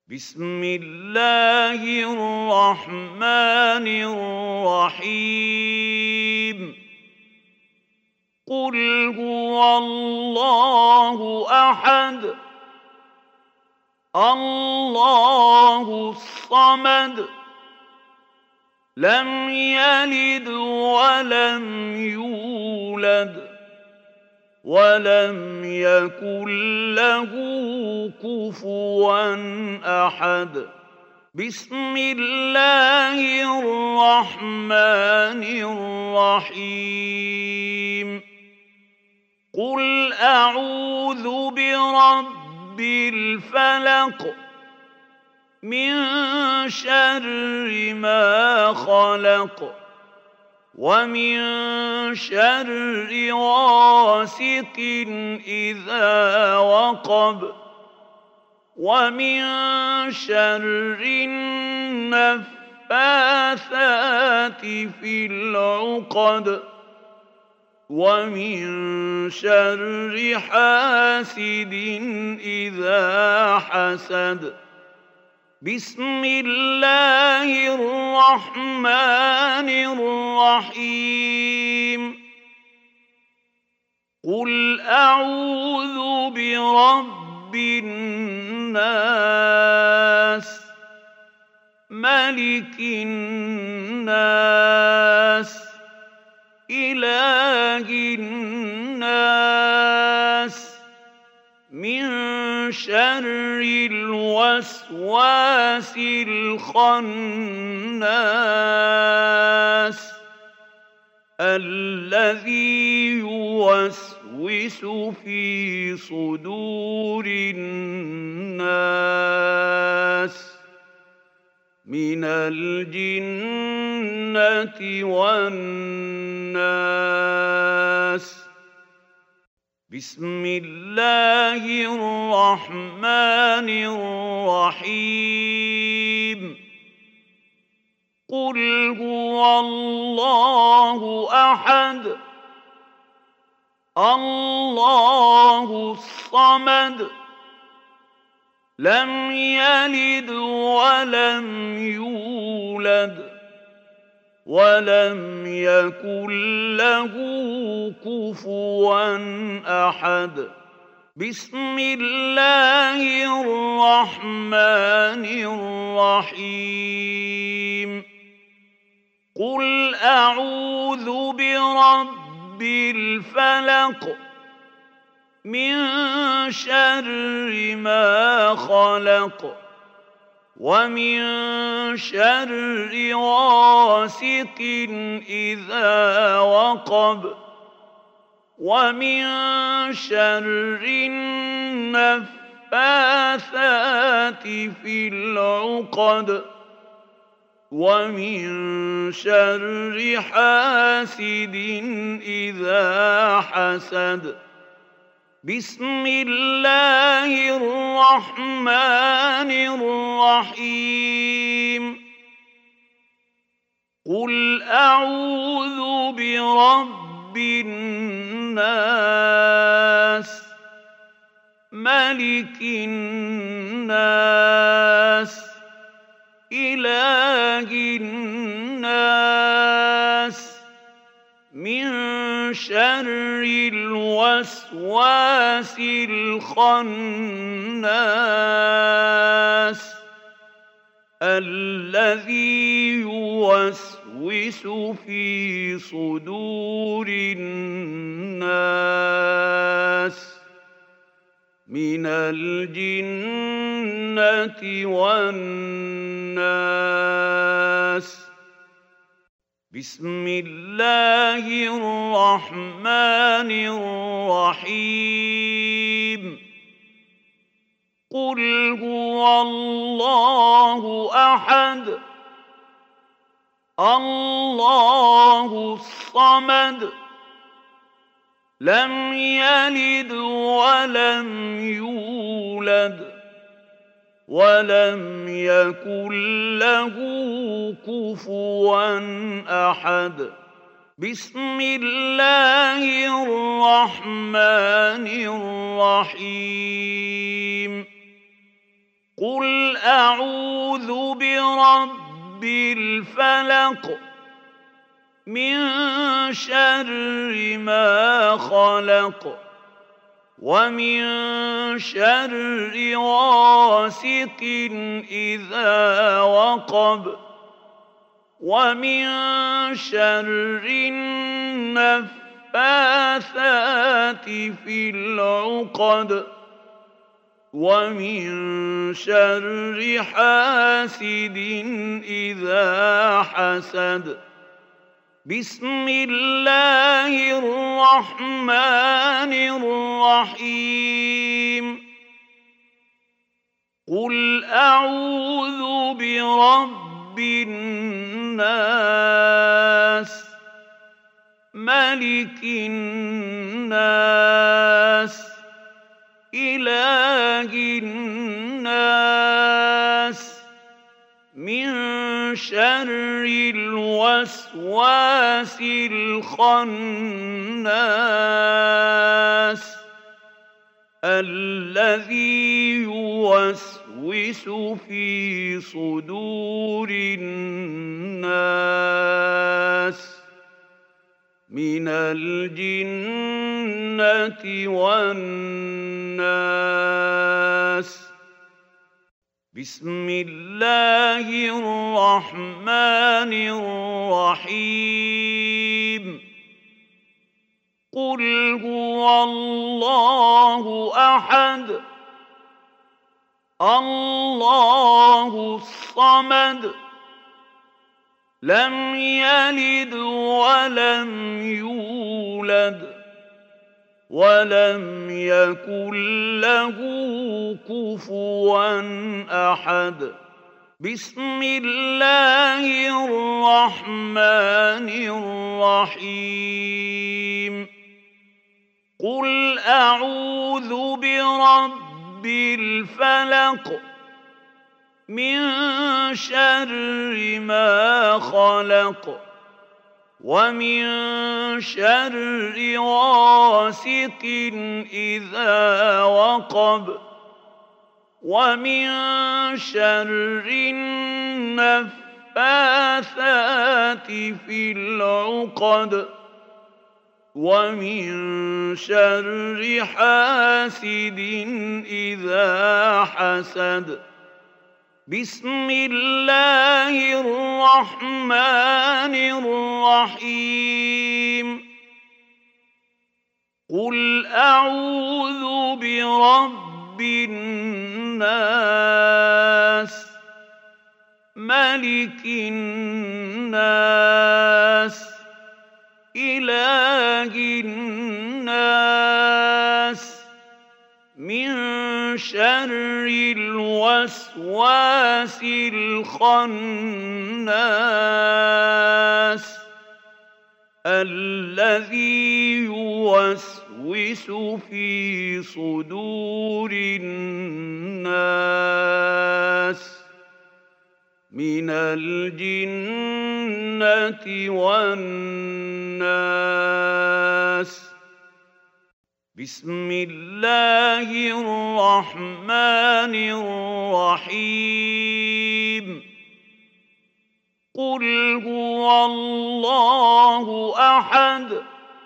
بسم الله الرحمن الرحيم قل هو الله أحد الله الصمد لم يلد ولم يولد ولم يكن له كفوا أحد بسم الله الرحمن الرحيم قل أعوذ برب الفلق من شر ما خلق ومن شر غاسق إذا وقب ومن شر النفاثات في العقد ومن شر حاسد إذا حسد بسم الله الرحمن الرحيم قل أعوذ برب الناس ملك الناس إله الناس من شر الوسواس الخناس الذي يوسوس في صدور الناس من الجنة والناس بسم الله الرحمن الرحيم قل هو الله أحد الله الصمد لم يلد ولم يولد ولم يكن له كفوا أحد بسم الله الرحمن الرحيم قل أعوذ برب الفلق من شر ما خلق ومن شر غاسق إذا وقب ومن شر النفاثات في العقد ومن شر حاسد إذا حسد بسم الله الرحمن الرحيم قل أعوذ برب الناس ملك الناس إله الناس من شر الوسواس الخناس الذي يوسوس في صدور الناس من الجنة والناس بسم الله الرحمن الرحيم قل هو الله أحد الله الصمد لم يلد ولم يولد ولم يكن له كفوا أحد بسم الله الرحمن الرحيم قل أعوذ برب الفلق من شر ما خلق ومن شر غاسق إذا وقب ومن شر النفاثات في العقد ومن شر حاسد إذا حسد. بسم الله الرحمن الرحيم. قل أعوذ برب الناس ملك الناس إله الناس من شر الوسواس الخناس الذي يوسوس في صدور الناس من الجنة والناس. بسم الله الرحمن الرحيم. قل هو الله أحد الله الصمد لم يلد ولم يولد ولم يكن له كفوا أحد. بسم الله الرحمن الرحيم. قل أعوذ برب الفلق من شر ما خلق ومن شر غاسق إذا وقب ومن شر النفاثات في العقد ومن شر حاسد إذا حسد. بسم الله الرحمن الرحيم. قل أعوذ برب الناس ملك الناس إله الناس من شر الوسواس الخناس الذي يوسوس في صدور الناس من الجنة والناس. بسم الله الرحمن الرحيم. قل هو الله أحد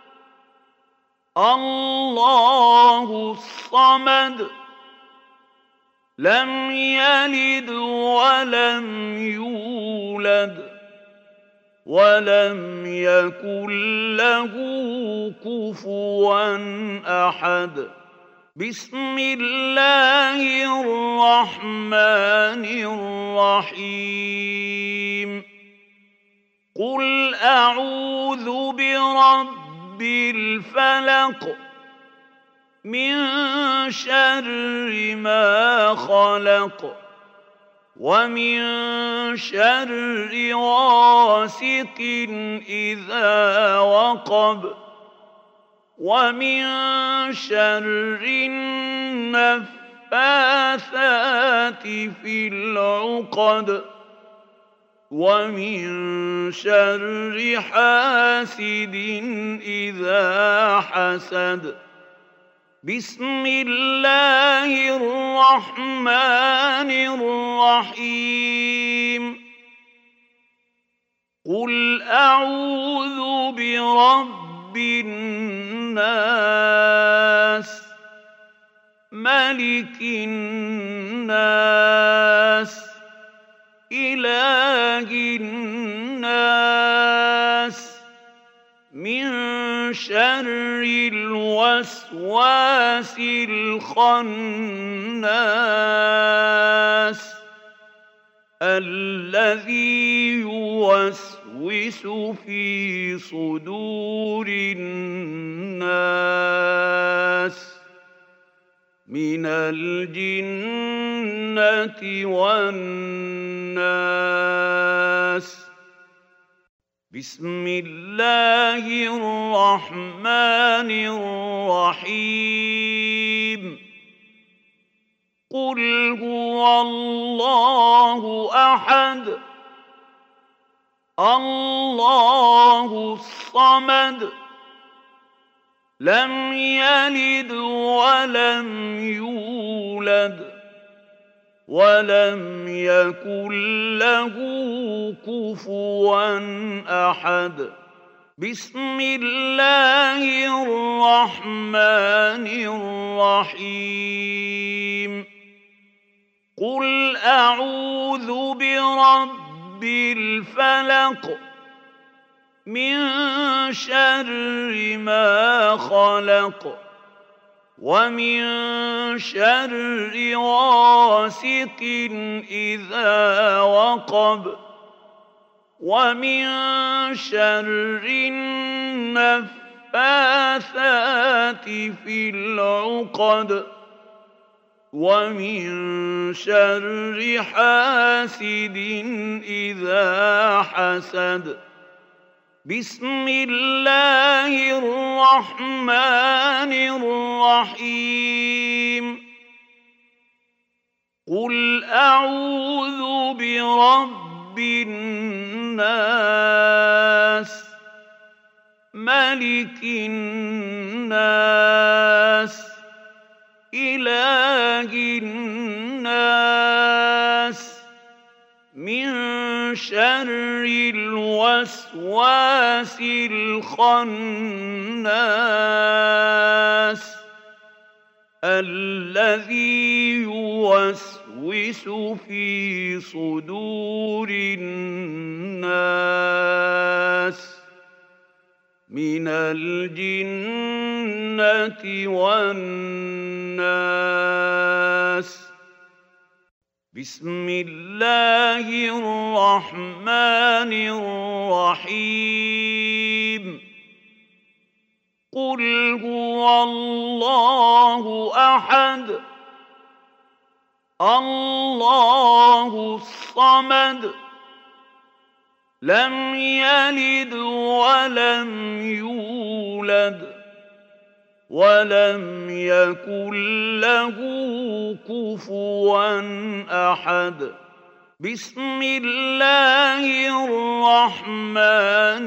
الله الصمد لم يلد ولم يولد ولم يكن له كفوا أحد. بسم الله الرحمن الرحيم. قل أعوذ برب الفلق من شر ما خلق ومن شر غاسق إذا وقب ومن شر النفاثات في العقد ومن شر حاسد إذا حسد. بسم الله الرحمن الرحيم قل أعوذ برب الناس ملك الناس إله الناس من شر الوسواس الخناس الذي يوسوس في صدور الناس من الجنة والناس بسم الله الرحمن الرحيم قل هو الله أحد الله الصمد لم يلد ولم يولد ولم يكن له كفوا أحد بسم الله الرحمن الرحيم قل أعوذ برب الفلق من شر ما خلق ومن شر غاسق إذا وقب ومن شر النفاثات في العقد ومن شر حاسد إذا حسد بسم الله الرحمن الرحيم قل أعوذ برب الناس ملك الناس إله الناس من شر الوسواس الخناس الذي يوسوس في صدور الناس من الجنة والناس بسم الله الرحمن الرحيم قل هو الله أحد الله الصمد لم يلد ولم يولد ولم يكن له كفوا أحد بسم الله الرحمن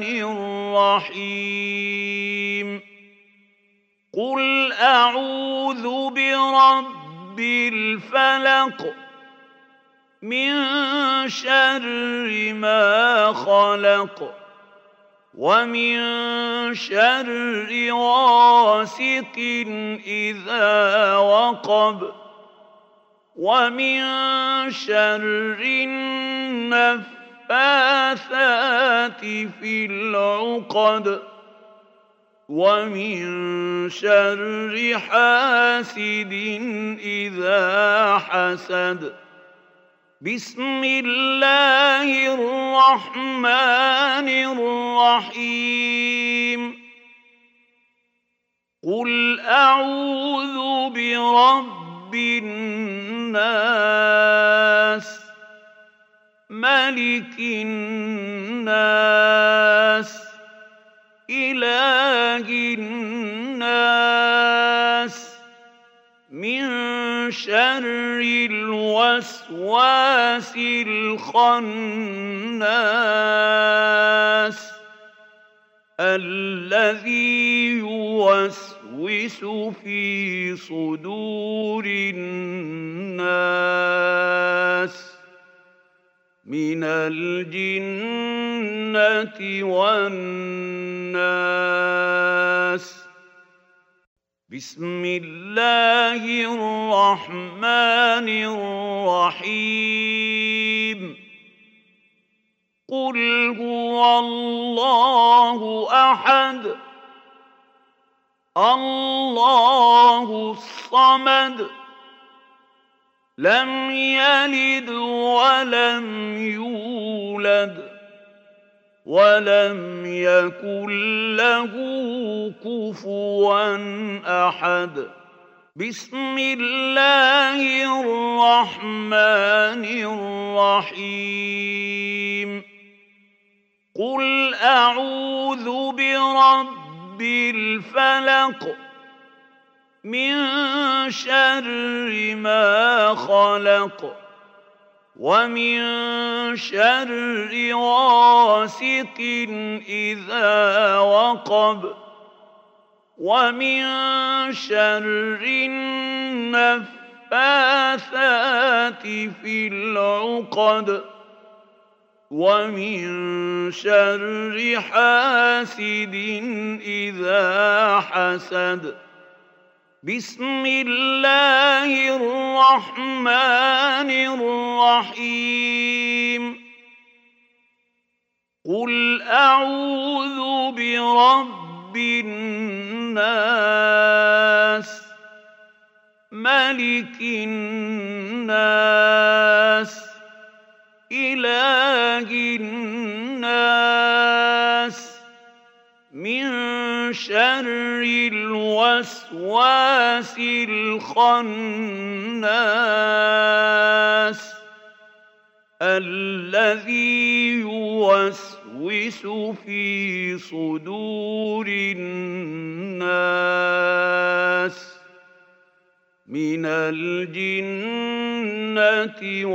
الرحيم قل أعوذ برب الفلق من شر ما خلق ومن شر غاسق إذا وقب ومن شر النفاثات في العقد ومن شر حاسد إذا حسد بسم الله الرحمن الرحيم قل أعوذ برب الناس ملك الناس إله الناس من شر الوسواس الخناس الذي يوسوس يوسوس في صدور الناس من الجنة والناس. بسم الله الرحمن الرحيم. قل هو الله أحد الله الصمد لم يلد ولم يولد ولم يكن له كفوا أحد. بسم الله الرحمن الرحيم. قل أعوذ برب الفلق من شر ما خلق ومن شر غاسق إذا وقب ومن شر النفاثات في العقد ومن شر حاسد إذا حسد. بسم الله الرحمن الرحيم. قل أعوذ برب الناس ملك الناس إله الناس من شر الوسواس الخناس الذي يوسوس في صدور الناس من الجنة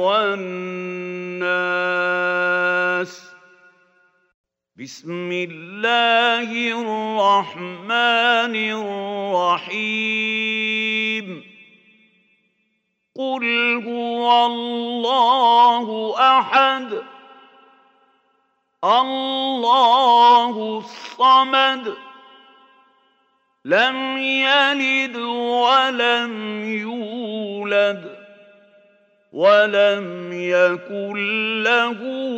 والناس. بسم الله الرحمن الرحيم. قل هو الله أحد الله الصمد لم يلد ولم يولد ولم يكن له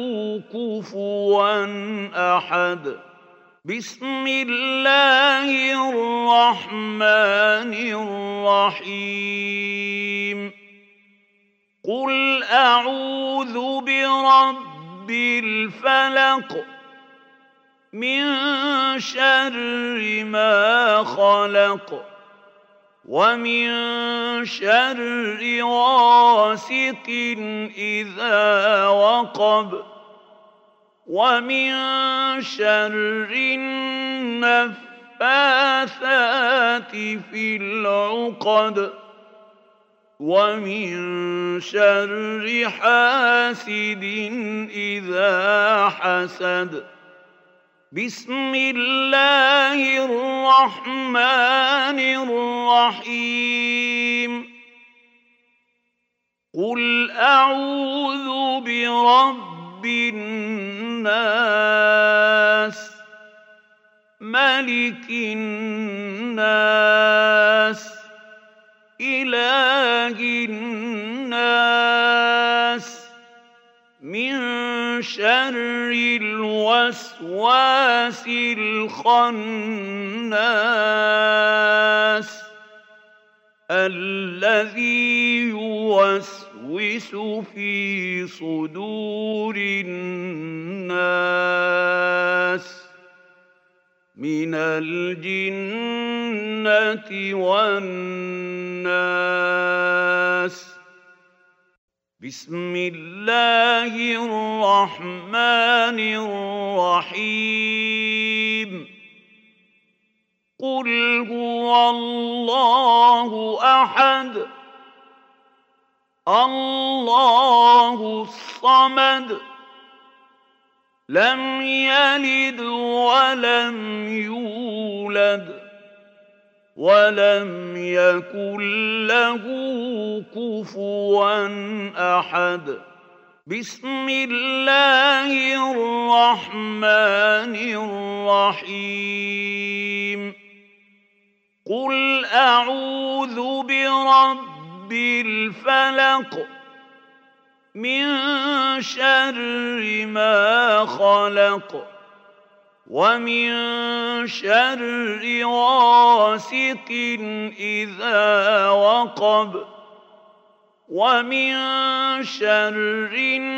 كفوا أحد. بسم الله الرحمن الرحيم. قل أعوذ برب الفلق من شر ما خلق ومن شر غاسق إذا وقب ومن شر النفاثات في العقد ومن شر حاسد إذا حسد. بسم الله الرحمن الرحيم. قل أعوذ برب الناس ملك الناس إله الناس من شر الوسواس الخناس الذي يوسوس في صدور الناس من الجنة والناس. بسم الله الرحمن الرحيم. قل هو الله أحد الله الصمد لم يلد ولم يولد ولم يكن له كفوا أحد. بسم الله الرحمن الرحيم. قل أعوذ برب الفلق من شر ما خلق ومن شر غاسق إذا وقب ومن شر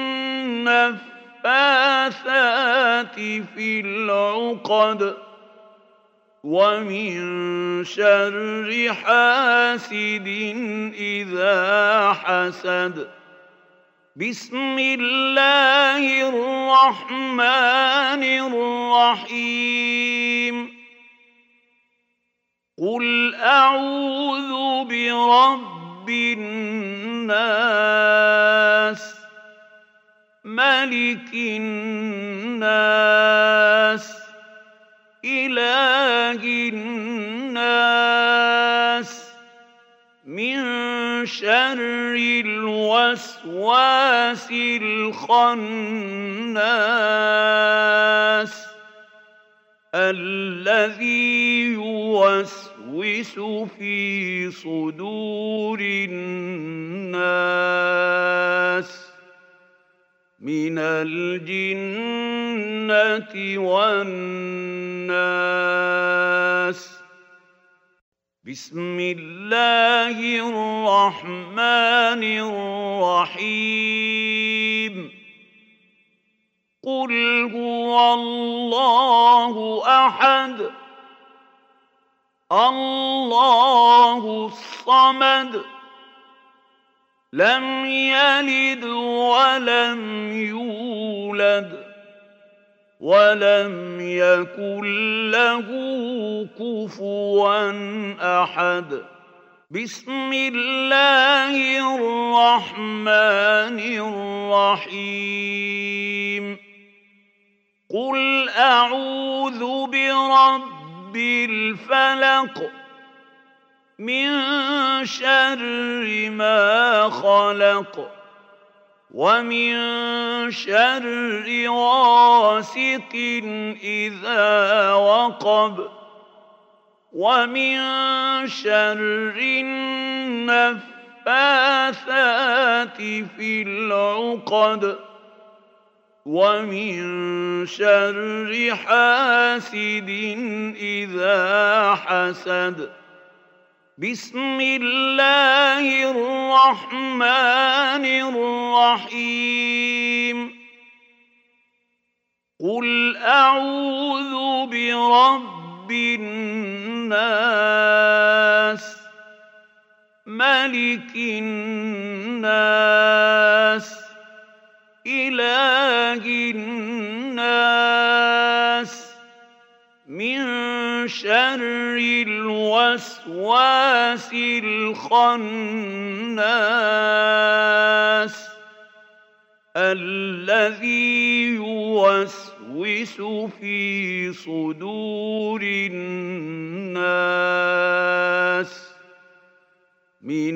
النفاثات في العقد ومن شر حاسد إذا حسد. بسم الله الرحمن الرحيم. قل أعوذ برب الناس ملك الناس إله الناس من شر الوسواس الخناس الذي يوسوس في صدور الناس من الجنة والناس. بسم الله الرحمن الرحيم. قل هو الله أحد الله الصمد لم يلد ولم يولد ولم يكن له كفوا أحد. بسم الله الرحمن الرحيم. قل أعوذ برب الفلق من شر ما خلق ومن شر غاسق إذا وقب ومن شر النفاثات في العقد ومن شر حاسد إذا حسد. بسم الله الرحمن الرحيم. قل أعوذ برب الناس ملك الناس إله الناس من شر الوسواس الخناس الذي يوسوس في صدور الناس من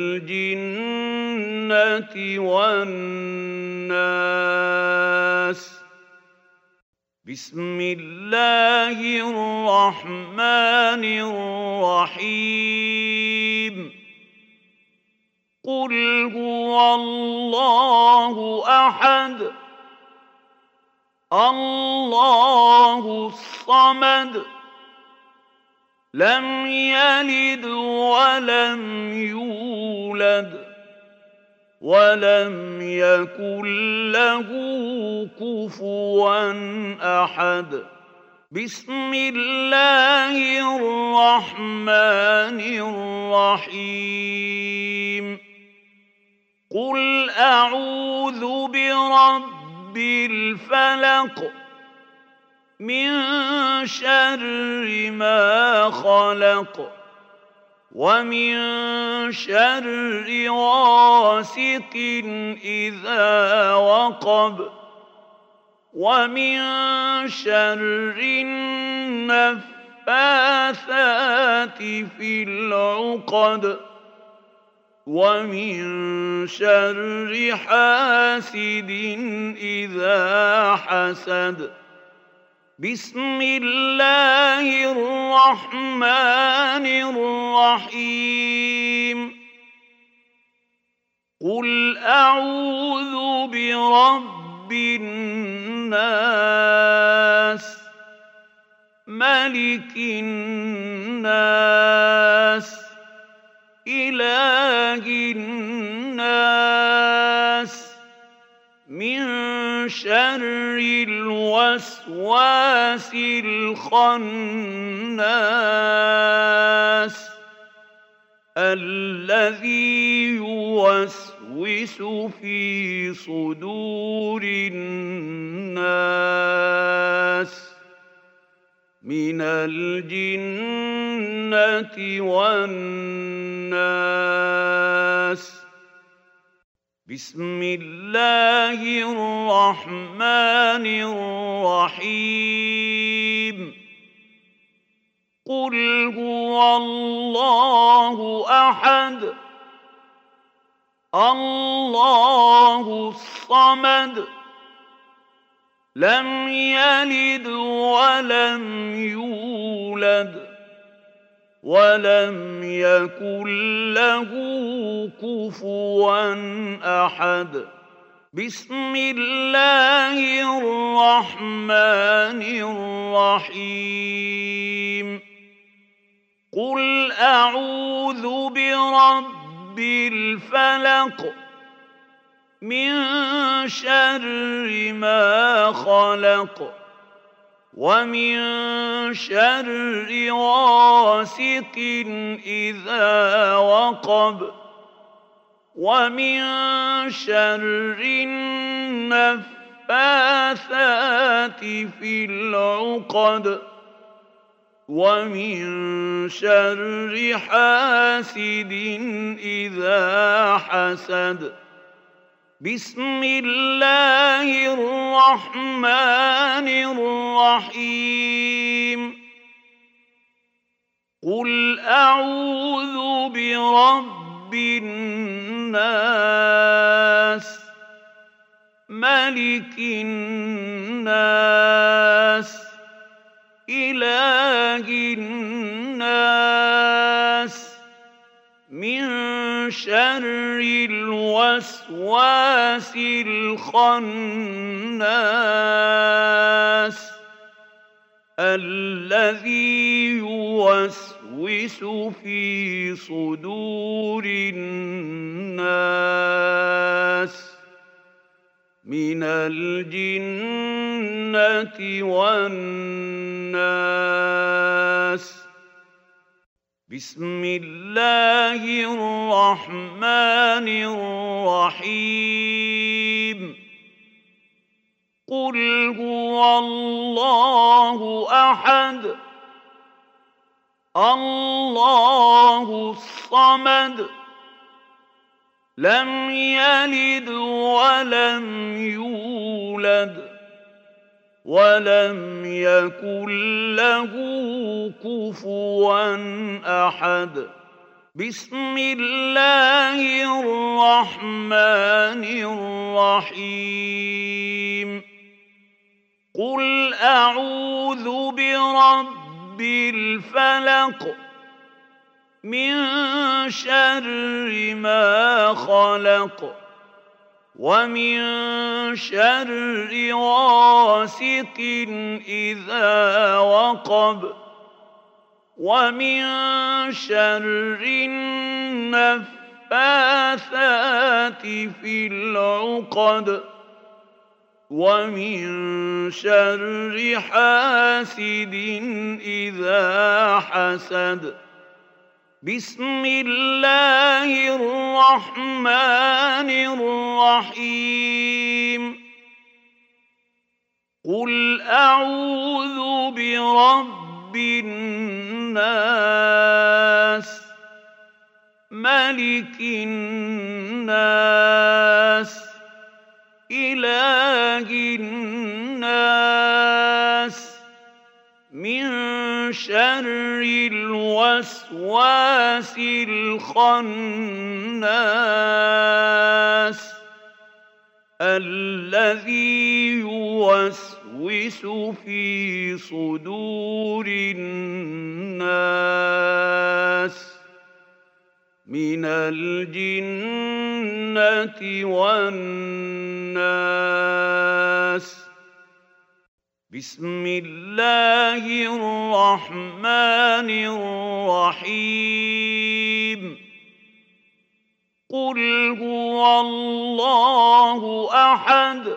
الجنة والناس. بسم الله الرحمن الرحيم. قل هو الله أحد الله الصمد لم يلد ولم يولد ولم يكن له كفوا أحد. بسم الله الرحمن الرحيم. قل أعوذ برب الفلق من شر ما خلق ومن شر غاسق إذا وقب ومن شر النفاثات النفاثات في العقد ومن شر حاسد إذا حسد. بسم الله الرحمن الرحيم. قل أعوذ برب الناس ملك الناس إله الناس من شر الوسواس الخناس الذي يوسوس في صدور الناس من الجنة والناس. بسم الله الرحمن الرحيم. قل هو الله أحد الله الصمد لم يلد ولم يولد ولم يكن له كفوا أحد. بسم الله الرحمن الرحيم. قل أعوذ برب الفلق من شر ما خلق ومن شر غاسق إذا وقب ومن شر النفاثات في العقد ومن شر حاسد إذا حسد. بسم الله الرحمن الرحيم. قل أعوذ برب الناس ملك الناس إله الناس من شر الوسواس الخناس الذي يوسوس في صدور الناس من الجنة والناس. بسم الله الرحمن الرحيم. قل هو الله أحد الله الصمد لم يلد ولم يولد ولم يكن له كفوا أحد. بسم الله الرحمن الرحيم. قل أعوذ برب الفلق من شر ما خلق ومن شر غاسق إذا وقب ومن شر النفاثات في العقد ومن شر حاسد إذا حسد. بسم الله الرحمن الرحيم. قل أعوذ برب الناس ملك الناس إله الناس من شر الوسواس الخناس الذي يوسوس في صدور الناس من الجنة والناس. بسم الله الرحمن الرحيم. قل هو الله أحد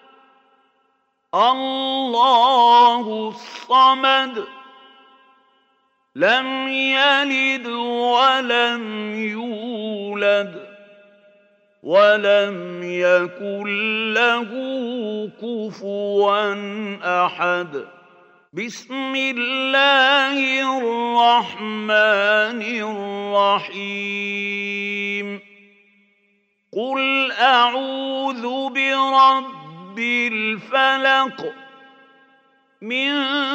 الله الصمد لم يلد ولم يولد ولم يكن له كفوا أحد. بسم الله الرحمن الرحيم. قل أعوذ برب الفلق من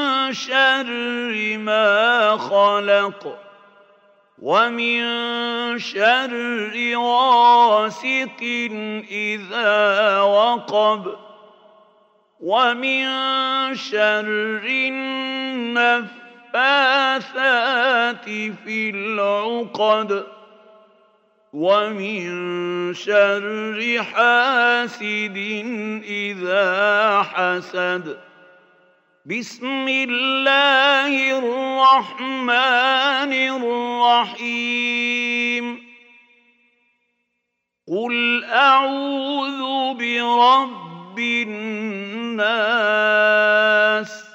شر ما خلق ومن شر غاسق إذا وقب ومن شر النفاثات في العقد ومن شر حاسد إذا حسد. بسم الله الرحمن الرحيم. قل أعوذ برب الناس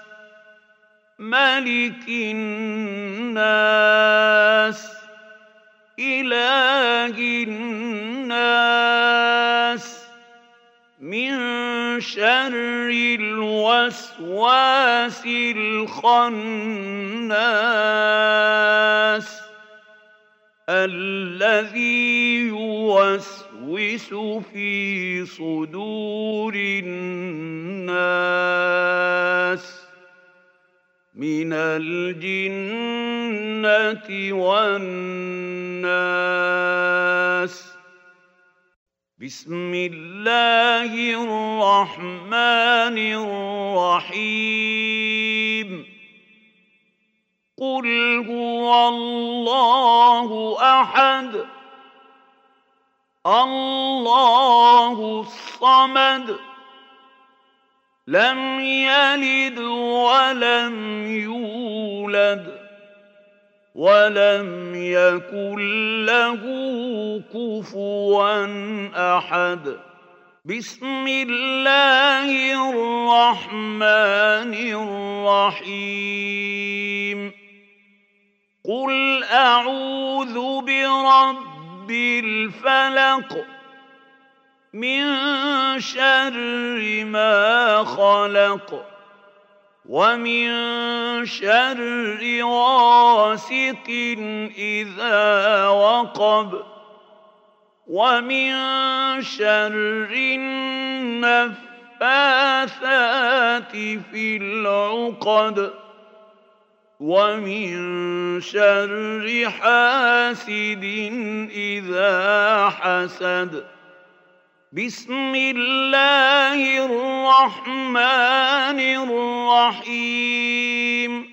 ملك الناس إله الناس من شر الوسواس الخناس الذي يوسوس في صدور الناس من الجنة والناس. بسم الله الرحمن الرحيم. قل هو الله أحد الله الصمد لم يلد ولم يولد ولم يكن له كفوا أحد. بسم الله الرحمن الرحيم. قل أعوذ برب الفلق من شر ما خلق ومن شر غاسق إذا وقب ومن شر النفاثات في العقد ومن شر حاسد إذا حسد. بسم الله الرحمن الرحيم.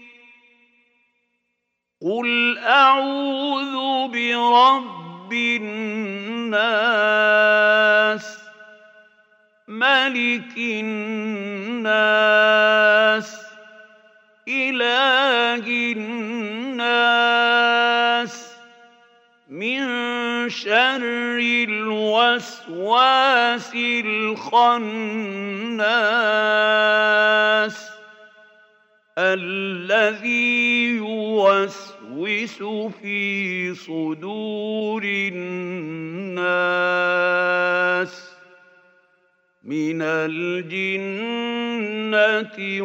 قل أعوذ برب الناس ملك الناس إله الناس من شر الوسواس الخناس الذي يوسوس في صدور الناس من الجنة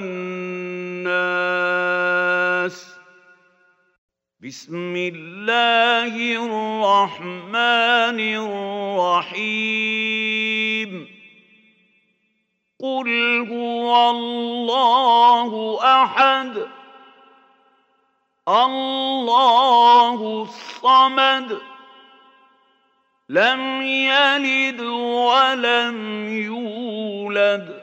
والناس. بسم الله الرحمن الرحيم. قل هو الله أحد الله الصمد لم يلد ولم يولد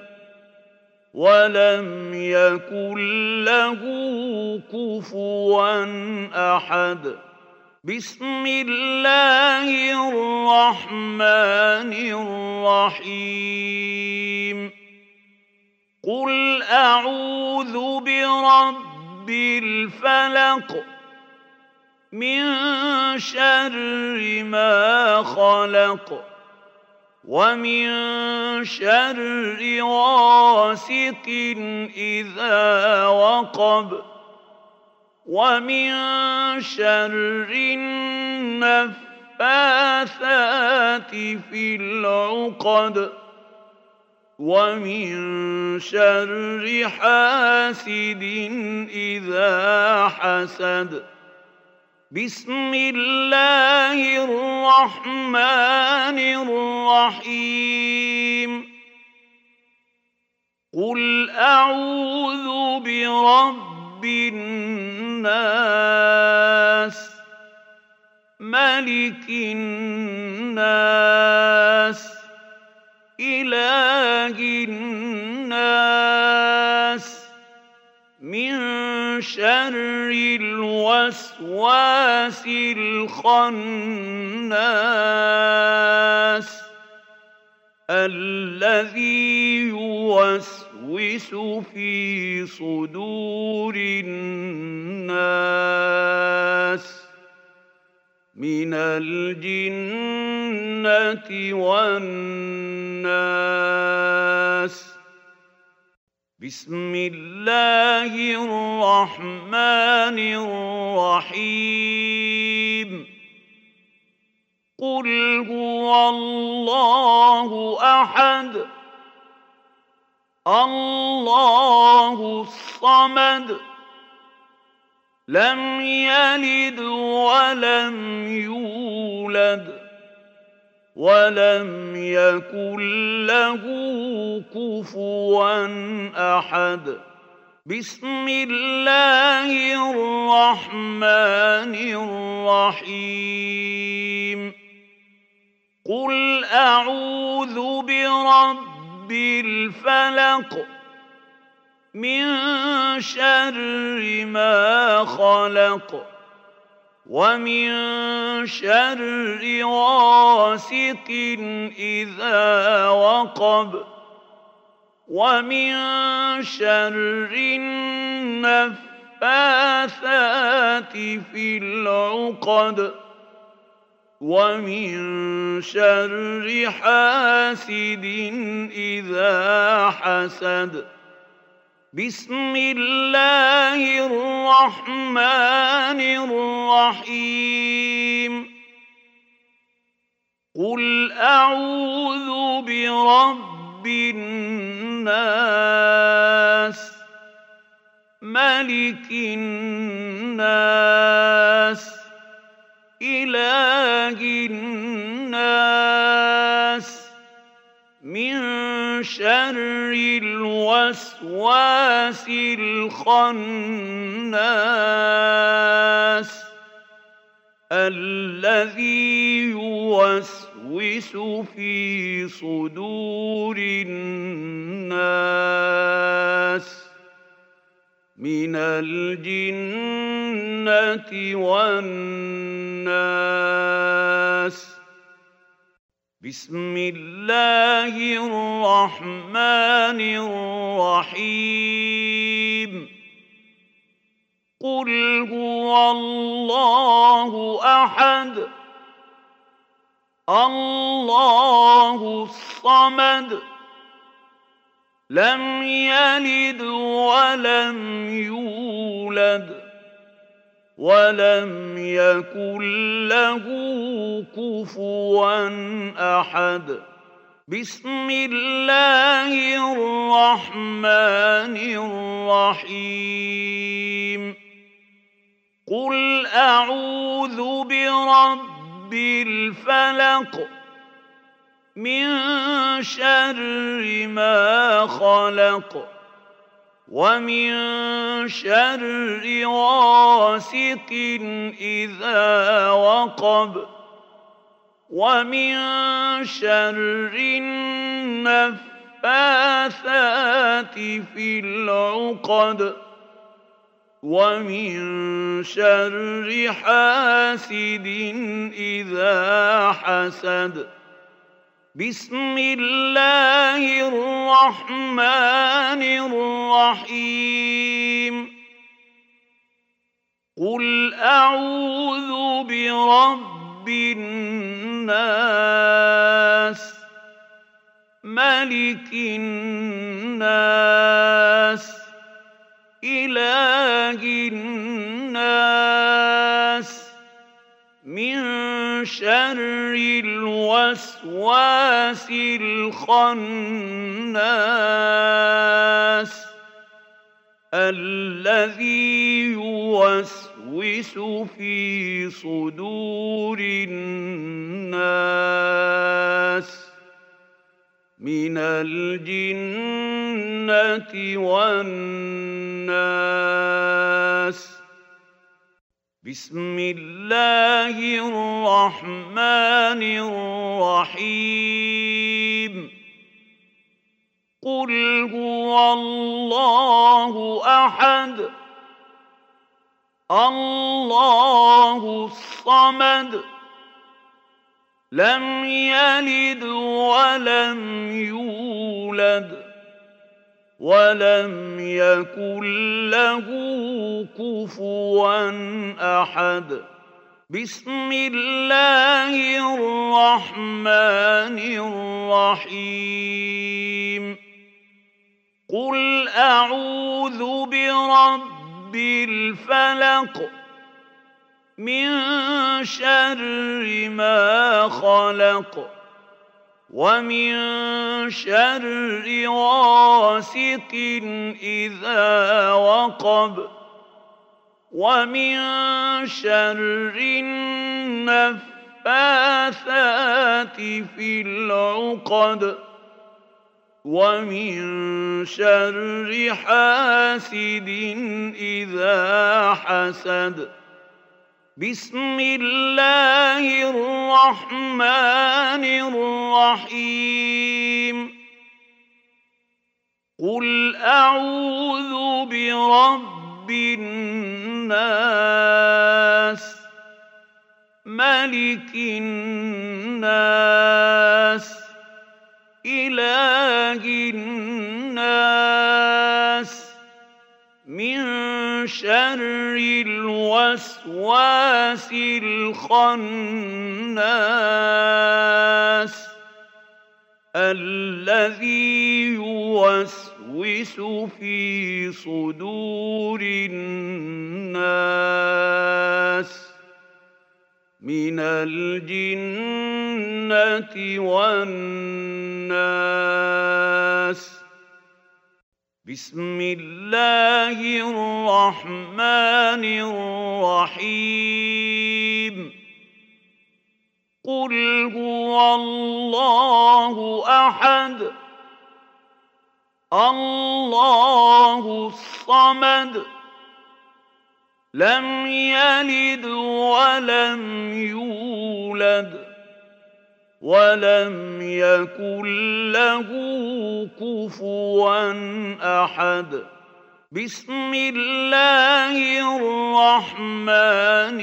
ولم يكن له كفوا أحد بسم الله الرحمن الرحيم قل أعوذ برب الفلق من شر ما خلق ومن شر غاسق إذا وقب ومن شر النفاثات في العقد ومن شر حاسد إذا حسد بسم الله الرحمن الرحيم قل أعوذ برب الناس ملك الناس إله الناس من شر الوسواس الخناس الذي يوسوس في صدور الناس من الجنة والناس بسم الله الرحمن الرحيم قل هو الله أحد الله الصمد لم يلد ولم يولد ولم يكن له كفوا أحد بسم الله الرحمن الرحيم قل أعوذ برب الفلق من شر ما خلق ومن شر غاسق إذا وقب ومن شر النفاثات في العقد ومن شر حاسد إذا حسد بسم الله الرحمن الرحيم قل أعوذ برب الناس ملك الناس إله الناس من شر الوسواس الخناس الذي يوسوس في صدور الناس من الجنة والناس بسم الله الرحمن الرحيم قل هو الله أحد الله الصمد لم يلد ولم يولد ولم يكن له كفوا أحد بسم الله الرحمن الرحيم قل أعوذ برب الفلق من شر ما خلق ومن شر غاسق إذا وقب ومن شر النفاثات في العقد ومن شر حاسد إذا حسد. بسم الله الرحمن الرحيم. قل أعوذ برب الناس ملك الناس إله الناس من شر الوسواس الخناس الذي يوسوس في صدور الناس من الجنة والناس. بسم الله الرحمن الرحيم. قل هو الله أحد الله الصمد لم يلد ولم يولد ولم يكن له كفوا أحد. بسم الله الرحمن الرحيم. قل أعوذ برب الفلق من شر ما خلق ومن شر غاسق إذا وقب ومن شر النفاثات في العقد ومن شر حاسد إذا حسد. بسم الله الرحمن الرحيم. قل أعوذ برب الناس ملك الناس إله الناس من شر الوسواس الخناس الذي يوسوس في صدور الناس من الجنة والناس. بسم الله الرحمن الرحيم. قل هو الله أحد الله الصمد لم يلد ولم يولد ولم يكن له كفوا أحد. بسم الله الرحمن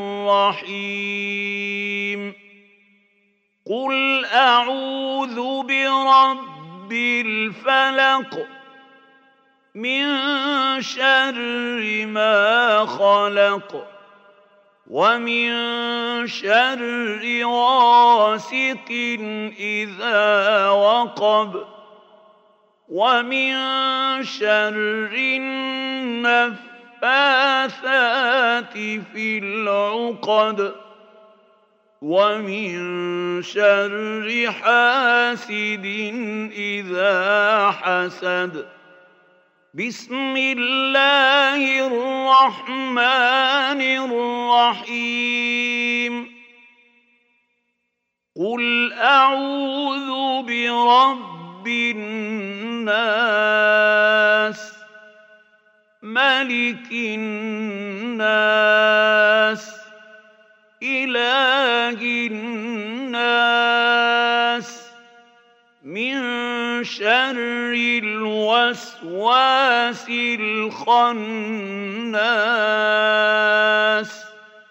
الرحيم. قل أعوذ برب الفلق من شر ما خلق ومن شر غاسق إذا وقب ومن شر النفاثات في العقد ومن شر حاسد إذا حسد. بسم الله الرحمن الرحيم. قل أعوذ برب الناس ملك الناس إله الناس من شر الوسواس الخناس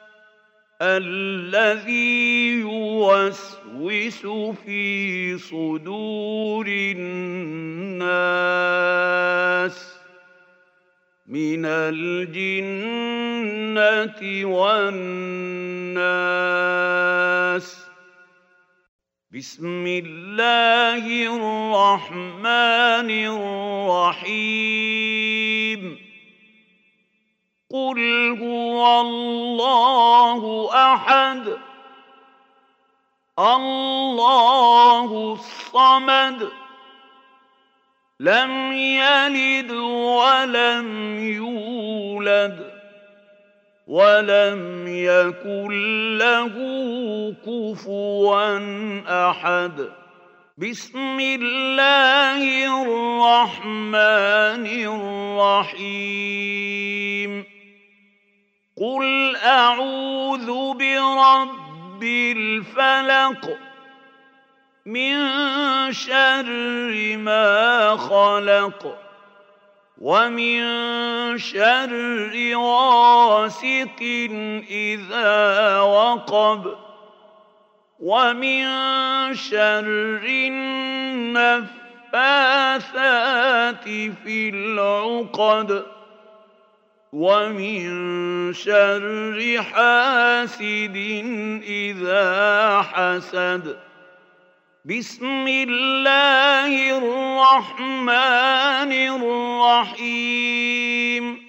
الذي يوسوس في صدور الناس من الجنة والناس. بسم الله الرحمن الرحيم. قل هو الله أحد الله الصمد لم يلد ولم يولد ولم يكن له كفوا أحد. بسم الله الرحمن الرحيم. قل أعوذ برب الفلق من شر ما خلق ومن شر غاسق إذا وقب ومن شر النفاثات في العقد ومن شر حاسد إذا حسد. بسم الله الرحمن الرحيم.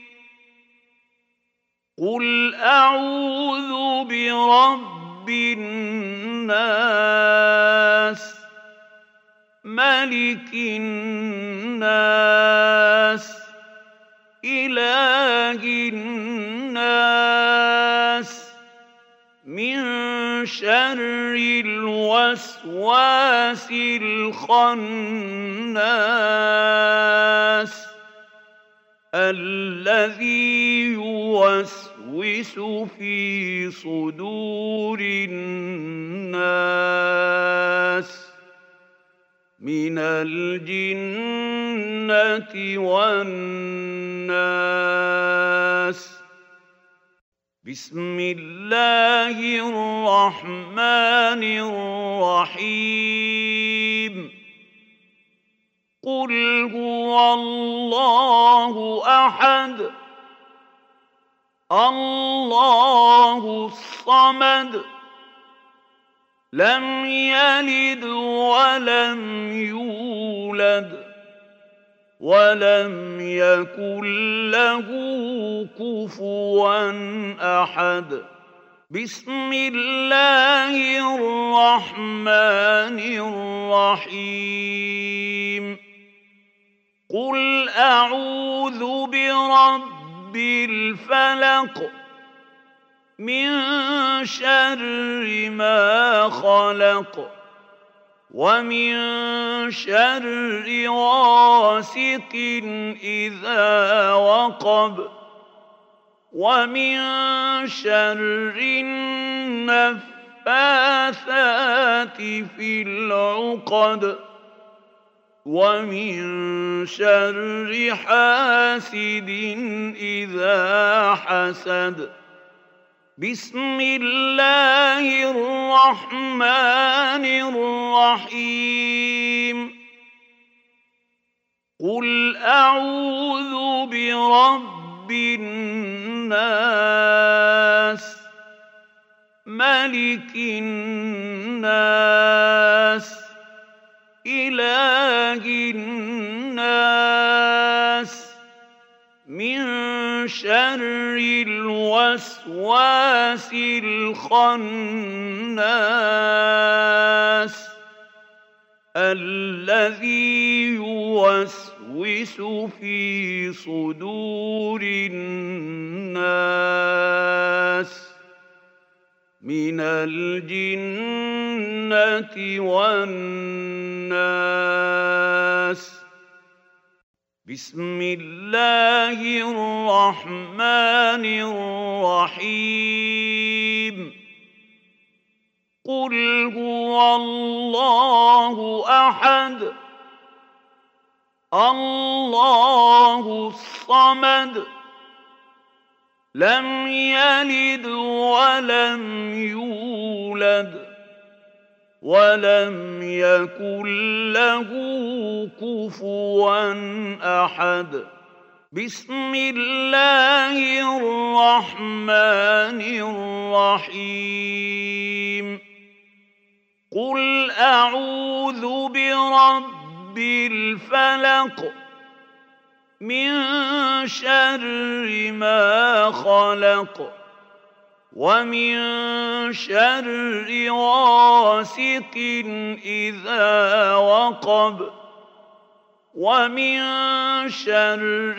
قل أعوذ برب الناس ملك الناس إله الناس من شر الوسواس الخناس الذي يوسوس في صدور الناس من الجنة والناس. بسم الله الرحمن الرحيم. قل هو الله أحد الله الصمد لم يلد ولم يولد ولم يكن له كفوا أحد. بسم الله الرحمن الرحيم. قل أعوذ برب الفلق من شر ما خلق ومن شر غاسق إذا وقب ومن شر النفاثات في العقد ومن شر حاسد إذا حسد. بسم الله الرحمن الرحيم. قل أعوذ برب الناس ملك الناس إله الناس من شر الوسواس الخناس الذي يوسوس في صدور الناس من الجنة والناس. بسم الله الرحمن الرحيم قل هو الله أحد الله الصمد لم يلد ولم يولد ولم يكن له كفوا أحد بسم الله الرحمن الرحيم قل أعوذ برب الفلق من شر ما خلق ومن شر غاسق إذا وقب ومن شر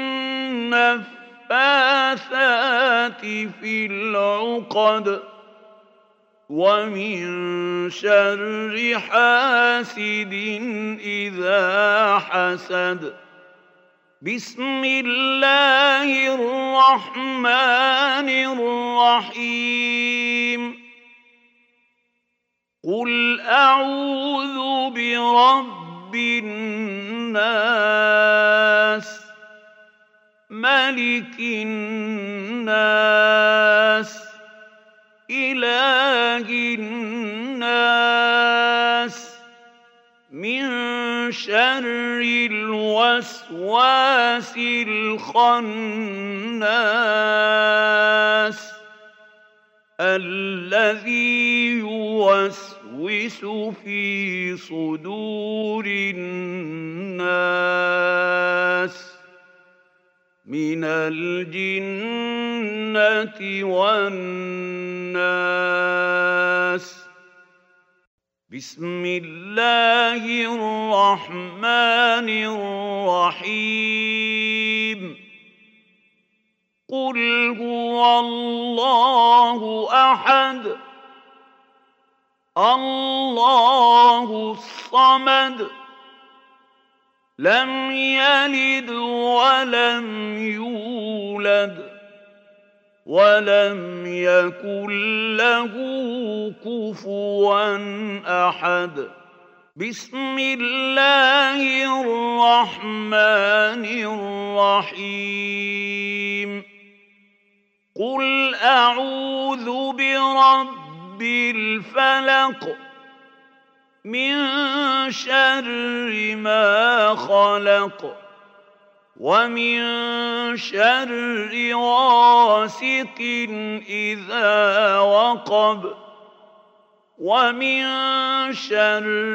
النفاثات في العقد ومن شر حاسد إذا حسد بسم الله الرحمن الرحيم قل أعوذ برب الناس ملك الناس إله الناس من شر الوسواس الخناس الذي يوسوس في صدور الناس من الجنة والناس بسم الله الرحمن الرحيم قل هو الله أحد الله الصمد لم يلد ولم يولد ولم يكن له كفوا أحد بسم الله الرحمن الرحيم قل أعوذ برب الفلق من شر ما خلق ومن شر غاسق إذا وقب ومن شر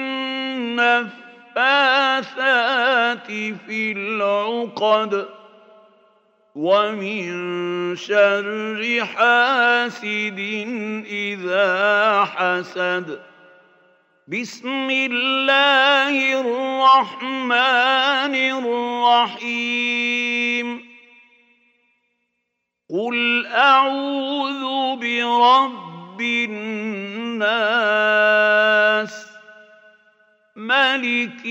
النفاثات في العقد ومن شر حاسد إذا حسد بسم الله الرحمن الرحيم قل أعوذ برب الناس ملك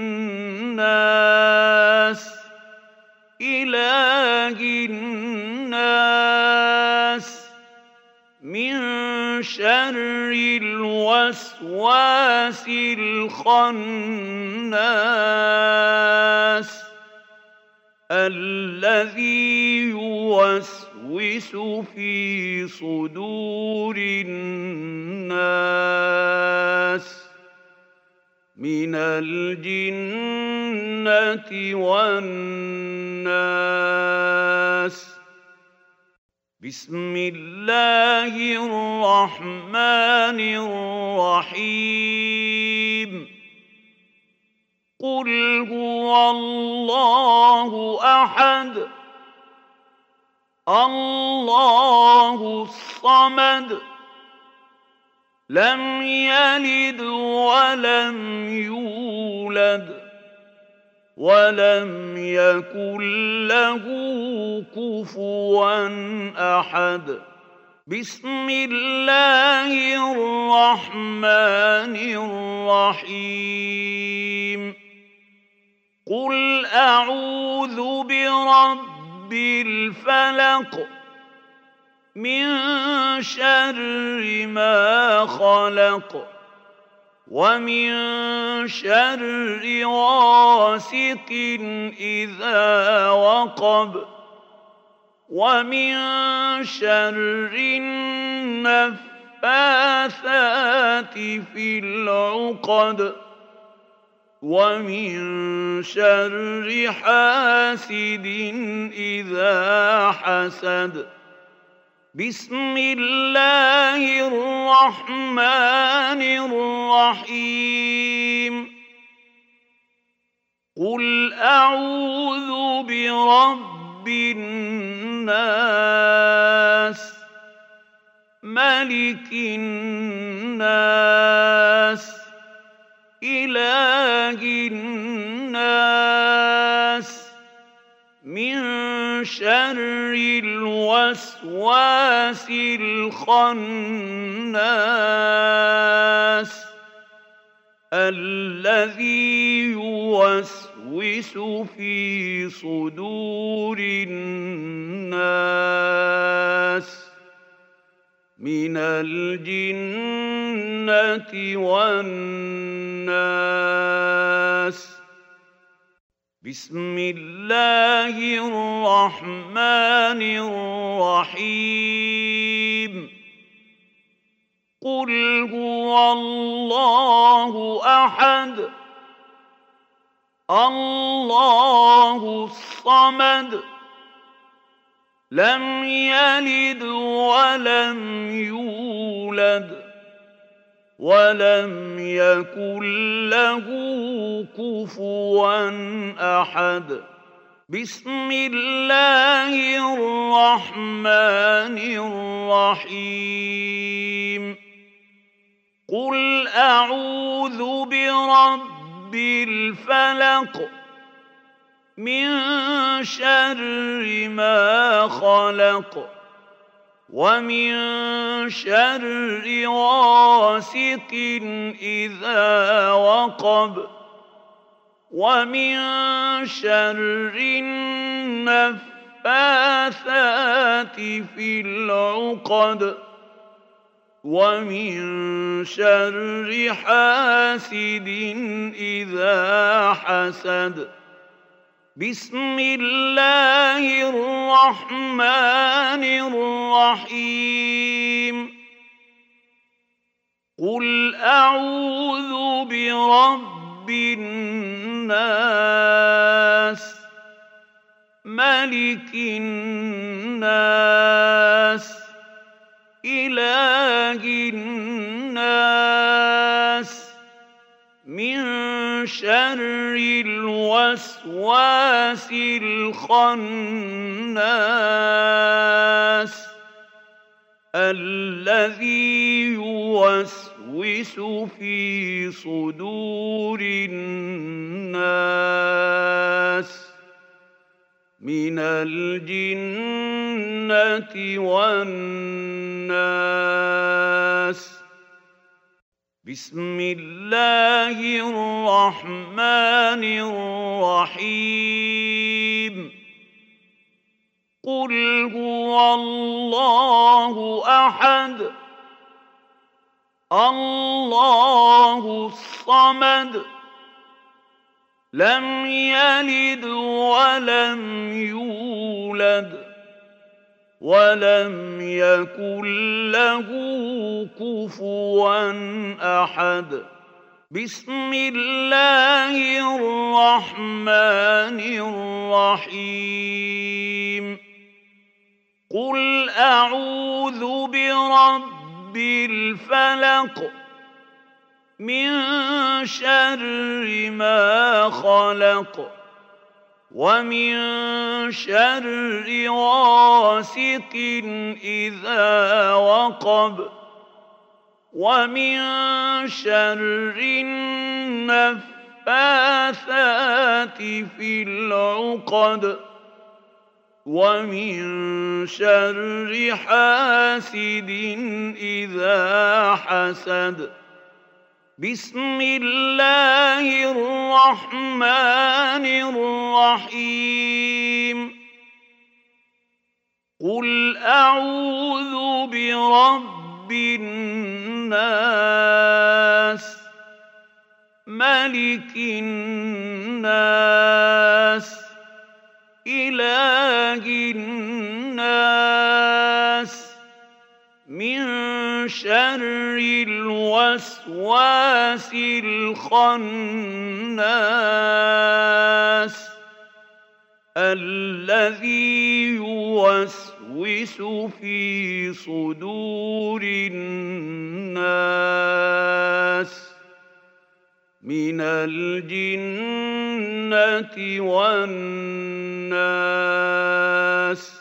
الناس إله الناس من شر الوسواس الخناس الذي يوسوس في صدور الناس من الجنة والناس بسم الله الرحمن الرحيم قل هو الله أحد الله الصمد لم يلد ولم يولد ولم يكن له كفوا أحد بسم الله الرحمن الرحيم قل أعوذ برب الفلق من شر ما خلق ومن شر غاسق إذا وقب ومن شر النفاثات في العقد ومن شر حاسد إذا حسد. بسم الله الرحمن الرحيم. قل أعوذ برب الناس ملك الناس إله الناس من شر الوسواس الخناس الذي يوسوس في صدور الناس من الجنة والناس. بسم الله الرحمن الرحيم. قل هو الله أحد الله الصمد لم يلد ولم يولد ولم يكن له كفوا أحد. بسم الله الرحمن الرحيم. قل أعوذ برب الفلق من شر ما خلق ومن شر غاسق إذا وقب ومن شر النفاثات في العقد ومن شر حاسد إذا حسد. بسم الله الرحمن الرحيم. قل أعوذ برب الناس ملك الناس إله الناس من شر الوسواس الخناس الذي يوسوس في صدور الناس من الجنة والناس. بسم الله الرحمن الرحيم. قل هو الله أحد الله الصمد لم يلد ولم يولد ولم يكن له كفوا أحد. بسم الله الرحمن الرحيم. قل أعوذ برب الفلق من شر ما خلق ومن شر غاسق إذا وقب ومن شر النفاثات في العقد ومن شر حاسد إذا حسد. بسم الله الرحمن الرحيم قل أعوذ برب الناس ملك الناس إله الناس من شر الوسواس الخناس الذي يوسوس في صدور الناس من الجنة والناس